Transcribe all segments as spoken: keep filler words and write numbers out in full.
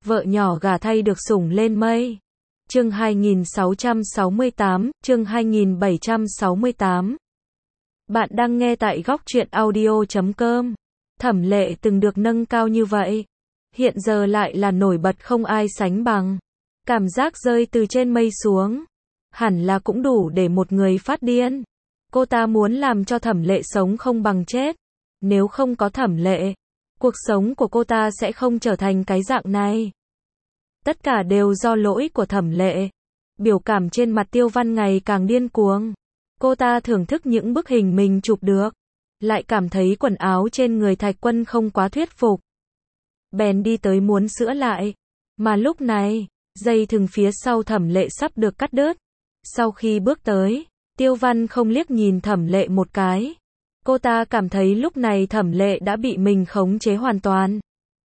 vợ nhỏ gả thay được sủng lên mây. Chương hai nghìn sáu trăm sáu mươi tám, chương hai nghìn bảy trăm sáu mươi tám. Bạn đang nghe tại góc truyện audio chấm com. Thẩm Lệ từng được nâng cao như vậy, hiện giờ lại là nổi bật không ai sánh bằng. Cảm giác rơi từ trên mây xuống, hẳn là cũng đủ để một người phát điên. Cô ta muốn làm cho Thẩm Lệ sống không bằng chết. Nếu không có Thẩm Lệ, cuộc sống của cô ta sẽ không trở thành cái dạng này. Tất cả đều do lỗi của Thẩm Lệ. Biểu cảm trên mặt Tiêu Văn ngày càng điên cuồng. Cô ta thưởng thức những bức hình mình chụp được, lại cảm thấy quần áo trên người Thạch Quân không quá thuyết phục. Bèn đi tới muốn sửa lại. Mà lúc này, dây thừng phía sau Thẩm Lệ sắp được cắt đứt. Sau khi bước tới, Tiêu Văn không liếc nhìn Thẩm Lệ một cái. Cô ta cảm thấy lúc này Thẩm Lệ đã bị mình khống chế hoàn toàn.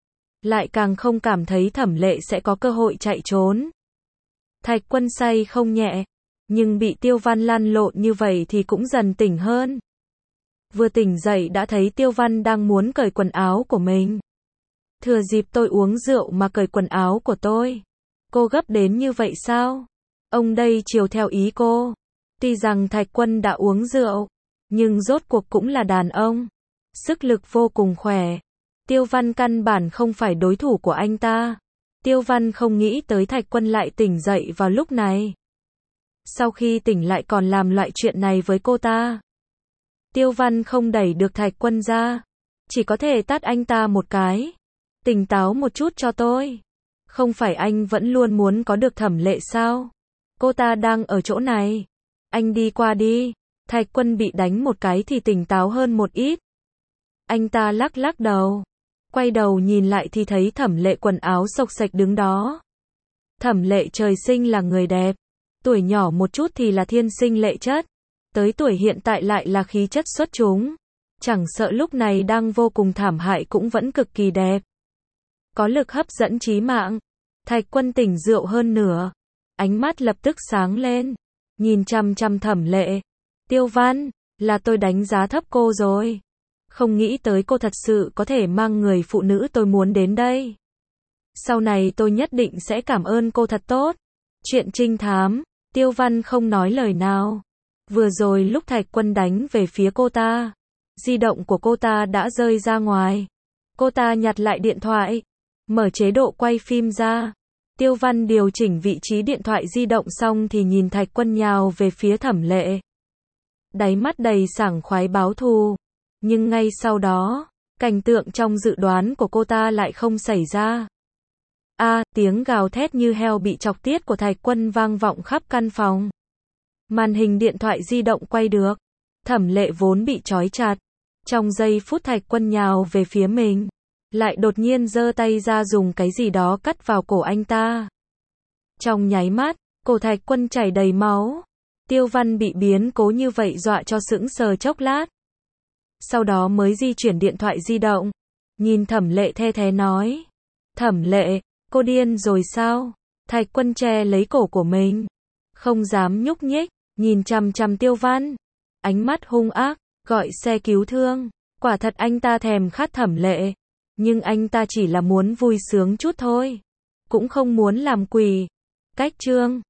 Lại càng không cảm thấy Thẩm Lệ sẽ có cơ hội chạy trốn. Thạch Quân say không nhẹ, nhưng bị Tiêu Văn lăn lộn như vậy thì cũng dần tỉnh hơn. Vừa tỉnh dậy đã thấy Tiêu Văn đang muốn cởi quần áo của mình. Thừa dịp tôi uống rượu mà cởi quần áo của tôi. Cô gấp đến như vậy sao? Ông đây chiều theo ý cô. Tuy rằng Thạch Quân đã uống rượu, nhưng rốt cuộc cũng là đàn ông. Sức lực vô cùng khỏe. Tiêu Văn căn bản không phải đối thủ của anh ta. Tiêu Văn không nghĩ tới Thạch Quân lại tỉnh dậy vào lúc này. Sau khi tỉnh lại còn làm loại chuyện này với cô ta. Tiêu Văn không đẩy được Thạch Quân ra, chỉ có thể tát anh ta một cái. Tỉnh táo một chút cho tôi. Không phải anh vẫn luôn muốn có được Thẩm Lệ sao? Cô ta đang ở chỗ này. Anh đi qua đi. Thạch Quân bị đánh một cái thì tỉnh táo hơn một ít. Anh ta lắc lắc đầu. Quay đầu nhìn lại thì thấy Thẩm Lệ quần áo xộc xệch đứng đó. Thẩm Lệ trời sinh là người đẹp. Tuổi nhỏ một chút thì là thiên sinh lệ chất. Tới tuổi hiện tại lại là khí chất xuất chúng. Chẳng sợ lúc này đang vô cùng thảm hại cũng vẫn cực kỳ đẹp. Có lực hấp dẫn chí mạng. Thạch Quân tỉnh rượu hơn nửa. Ánh mắt lập tức sáng lên. Nhìn chăm chăm Thẩm Lệ. Tiêu Văn, là tôi đánh giá thấp cô rồi. Không nghĩ tới cô thật sự có thể mang người phụ nữ tôi muốn đến đây. Sau này tôi nhất định sẽ cảm ơn cô thật tốt. Chuyện trinh thám, Tiêu Văn không nói lời nào. Vừa rồi lúc Thạch Quân đánh về phía cô ta, di động của cô ta đã rơi ra ngoài. Cô ta nhặt lại điện thoại, mở chế độ quay phim ra. Tiêu Văn điều chỉnh vị trí điện thoại di động xong thì nhìn Thạch Quân nhào về phía Thẩm Lệ. Đáy mắt đầy sảng khoái báo thù. Nhưng ngay sau đó, cảnh tượng trong dự đoán của cô ta lại không xảy ra. A, à, tiếng gào thét như heo bị chọc tiết của Thạch Quân vang vọng khắp căn phòng. Màn hình điện thoại di động quay được. Thẩm Lệ vốn bị trói chặt. Trong giây phút Thạch Quân nhào về phía mình, lại đột nhiên giơ tay ra dùng cái gì đó cắt vào cổ anh ta. Trong nháy mắt, cổ Thạch Quân chảy đầy máu. Tiêu Văn bị biến cố như vậy dọa cho sững sờ chốc lát. Sau đó mới di chuyển điện thoại di động. Nhìn Thẩm Lệ the thé nói. Thẩm Lệ, cô điên rồi sao? Thạch Quân che lấy cổ của mình. Không dám nhúc nhích, nhìn chằm chằm Tiêu Văn. Ánh mắt hung ác, gọi xe cứu thương. Quả thật anh ta thèm khát Thẩm Lệ. Nhưng anh ta chỉ là muốn vui sướng chút thôi. Cũng không muốn làm quỷ. Cách chương.